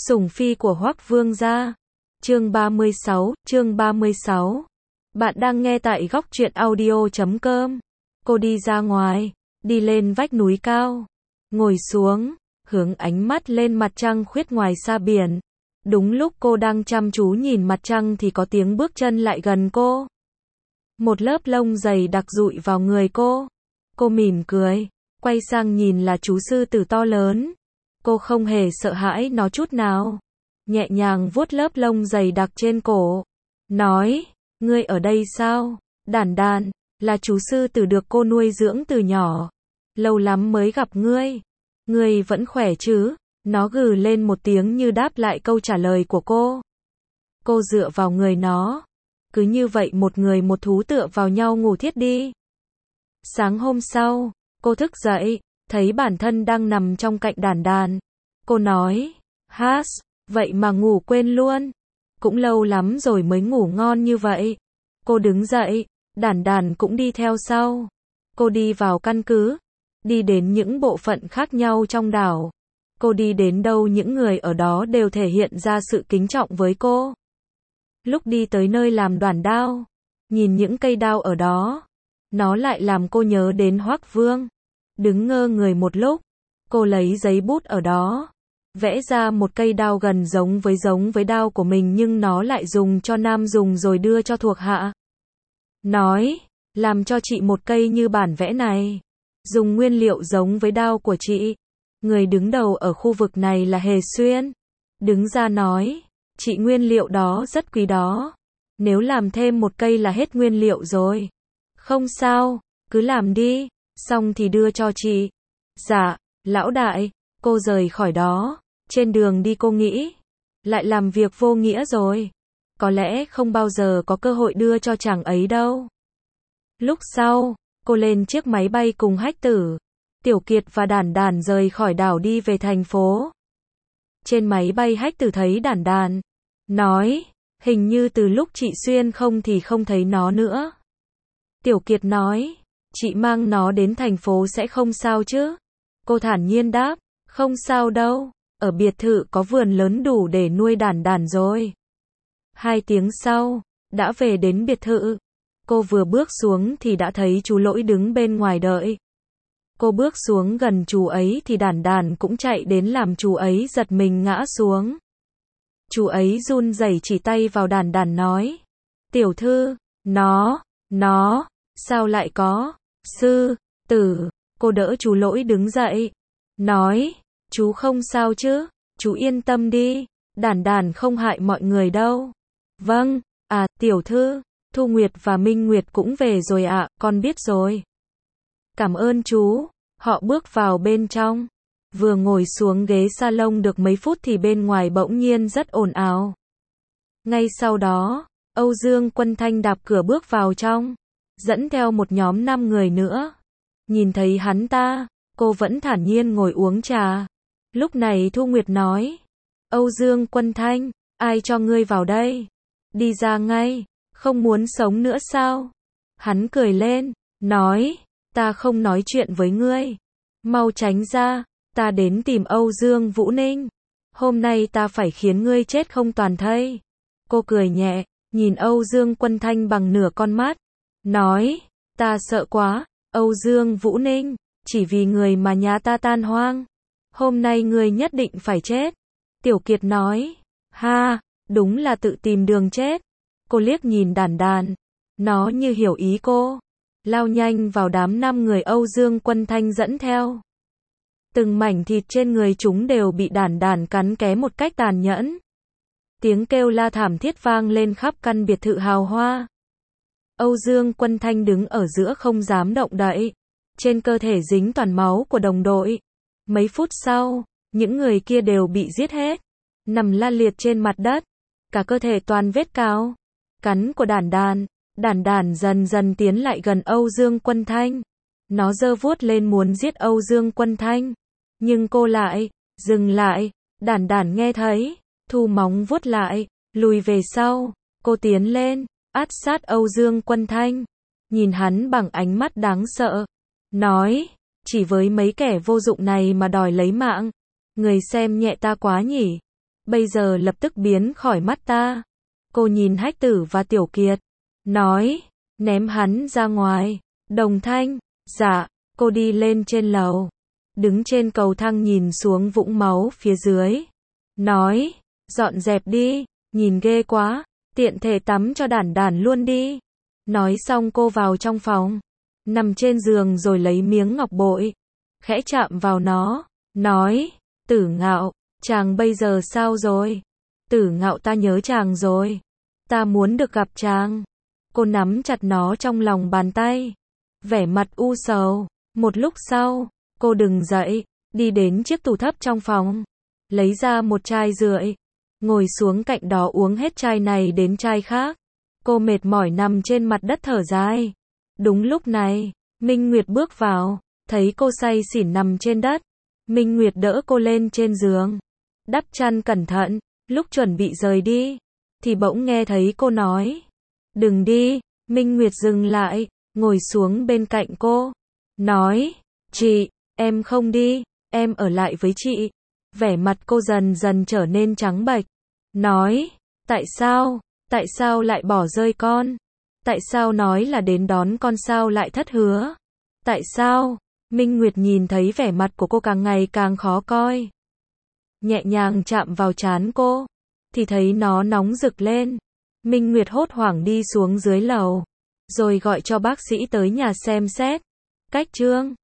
Sủng phi của Hoắc Vương gia. Chương 36. Bạn đang nghe tại góc truyện audio.com. Cô đi ra ngoài, đi lên vách núi cao, ngồi xuống, hướng ánh mắt lên mặt trăng khuyết ngoài xa biển. Đúng lúc cô đang chăm chú nhìn mặt trăng thì có tiếng bước chân lại gần cô. Một lớp lông dày đặc dụi vào người cô. Cô mỉm cười, quay sang nhìn là chú sư tử to lớn. Cô không hề sợ hãi nó chút nào. Nhẹ nhàng vuốt lớp lông dày đặc trên cổ. Nói, ngươi ở đây sao? Đản đản, là chú sư tử được cô nuôi dưỡng từ nhỏ. Lâu lắm mới gặp ngươi. Ngươi vẫn khỏe chứ? Nó gừ lên một tiếng như đáp lại câu trả lời của cô. Cô dựa vào người nó. Cứ như vậy một người một thú tựa vào nhau ngủ thiếp đi. Sáng hôm sau, cô thức dậy, thấy bản thân đang nằm trong cạnh đản đản. Cô nói, hát, vậy mà ngủ quên luôn. Cũng lâu lắm rồi mới ngủ ngon như vậy. Cô đứng dậy, đản đản cũng đi theo sau. Cô đi vào căn cứ, đi đến những bộ phận khác nhau trong đảo. Cô đi đến đâu những người ở đó đều thể hiện ra sự kính trọng với cô. Lúc đi tới nơi làm đoản đao, nhìn những cây đao ở đó, nó lại làm cô nhớ đến Hoắc Vương. Đứng ngơ người một lúc, cô lấy giấy bút ở đó, vẽ ra một cây đao gần giống với đao của mình nhưng nó lại dùng cho nam dùng rồi đưa cho thuộc hạ. Nói, làm cho chị một cây như bản vẽ này, dùng nguyên liệu giống với đao của chị. Người đứng đầu ở khu vực này là Hề Xuyên. Đứng ra nói, chị nguyên liệu đó rất quý đó. Nếu làm thêm một cây là hết nguyên liệu rồi. Không sao, cứ làm đi, xong thì đưa cho chị. Dạ, lão đại, cô rời khỏi đó. Trên đường đi cô nghĩ, lại làm việc vô nghĩa rồi. Có lẽ không bao giờ có cơ hội đưa cho chàng ấy đâu. Lúc sau, cô lên chiếc máy bay cùng Hách Tử, Tiểu Kiệt và Đản Đản rời khỏi đảo đi về thành phố. Trên máy bay Hách Tử thấy Đản Đản, nói, hình như từ lúc chị Xuyên không thì không thấy nó nữa. Tiểu Kiệt nói, chị mang nó đến thành phố sẽ không sao chứ? Cô thản nhiên đáp, không sao đâu, ở biệt thự có vườn lớn đủ để nuôi Đản Đản rồi. 2 tiếng sau, đã về đến biệt thự. Cô vừa bước xuống thì đã thấy chú Lỗi đứng bên ngoài đợi. Cô bước xuống gần chú ấy thì Đản Đản cũng chạy đến làm chú ấy giật mình ngã xuống. Chú ấy run rẩy chỉ tay vào Đản Đản nói, tiểu thư, nó, sao lại có, sư tử. Cô đỡ chú Lỗi đứng dậy, nói, chú không sao chứ, chú yên tâm đi, Đản Đản không hại mọi người đâu. Vâng, tiểu thư, Thu Nguyệt và Minh Nguyệt cũng về rồi ạ, con biết rồi. Cảm ơn chú. Họ bước vào bên trong. Vừa ngồi xuống ghế salon được mấy phút thì bên ngoài bỗng nhiên rất ồn ào. Ngay sau đó, Âu Dương Quân Thanh đạp cửa bước vào trong, dẫn theo một nhóm 5 người nữa. Nhìn thấy hắn ta, cô vẫn thản nhiên ngồi uống trà. Lúc này Thu Nguyệt nói, Âu Dương Quân Thanh, ai cho ngươi vào đây? Đi ra ngay, không muốn sống nữa sao? Hắn cười lên, nói, ta không nói chuyện với ngươi. Mau tránh ra, ta đến tìm Âu Dương Vũ Ninh. Hôm nay ta phải khiến ngươi chết không toàn thây. Cô cười nhẹ, nhìn Âu Dương Quân Thanh bằng nửa con mắt. Nói, ta sợ quá, Âu Dương Vũ Ninh, chỉ vì người mà nhà ta tan hoang. Hôm nay ngươi nhất định phải chết. Tiểu Kiệt nói, ha, đúng là tự tìm đường chết. Cô liếc nhìn Đản Đản, nó như hiểu ý cô. Lao nhanh vào đám 5 người Âu Dương Quân Thanh dẫn theo. Từng mảnh thịt trên người chúng đều bị Đản Đản cắn ké một cách tàn nhẫn. Tiếng kêu la thảm thiết vang lên khắp căn biệt thự hào hoa. Âu Dương Quân Thanh đứng ở giữa không dám động đậy. Trên cơ thể dính toàn máu của đồng đội. Mấy phút sau, những người kia đều bị giết hết. Nằm la liệt trên mặt đất. Cả cơ thể toàn vết cào. Cắn của Đản Đản. Đản Đản dần dần tiến lại gần Âu Dương Quân Thanh. Nó giơ vuốt lên muốn giết Âu Dương Quân Thanh. Nhưng cô lại, dừng lại. Đản Đản nghe thấy, thu móng vuốt lại, lùi về sau. Cô tiến lên, áp sát Âu Dương Quân Thanh. Nhìn hắn bằng ánh mắt đáng sợ. Nói, chỉ với mấy kẻ vô dụng này mà đòi lấy mạng. Người xem nhẹ ta quá nhỉ. bây giờ lập tức biến khỏi mắt ta. Cô nhìn Hách Tử và Tiểu Kiệt, nói, ném hắn ra ngoài. Đồng Thanh, dạ, cô đi lên trên lầu, đứng trên cầu thang nhìn xuống vũng máu phía dưới, nói, dọn dẹp đi, nhìn ghê quá, tiện thể tắm cho Đản Đản luôn đi. Nói xong cô vào trong phòng, nằm trên giường rồi lấy miếng ngọc bội, khẽ chạm vào nó, nói, Tử Ngạo, chàng bây giờ sao rồi? Tử Ngạo, ta nhớ chàng rồi, ta muốn được gặp chàng. Cô nắm chặt nó trong lòng bàn tay, vẻ mặt u sầu. Một lúc sau, cô đứng dậy, đi đến chiếc tủ thấp trong phòng, lấy ra một chai rượu, ngồi xuống cạnh đó uống hết chai này đến chai khác. Cô mệt mỏi nằm trên mặt đất thở dài. Đúng lúc này, Minh Nguyệt bước vào, thấy cô say xỉn nằm trên đất. Minh Nguyệt đỡ cô lên trên giường, đắp chăn cẩn thận, lúc chuẩn bị rời đi, thì bỗng nghe thấy cô nói, đừng đi. Minh Nguyệt dừng lại, ngồi xuống bên cạnh cô, nói, chị, em không đi, em ở lại với chị. Vẻ mặt cô dần dần trở nên trắng bệch, nói, tại sao lại bỏ rơi con? Tại sao nói là đến đón con sao lại thất hứa? Tại sao? Minh Nguyệt nhìn thấy vẻ mặt của cô càng ngày càng khó coi, nhẹ nhàng chạm vào trán cô, thì thấy nó nóng rực lên. Minh Nguyệt hốt hoảng đi xuống dưới lầu, rồi gọi cho bác sĩ tới nhà xem xét. Cách chương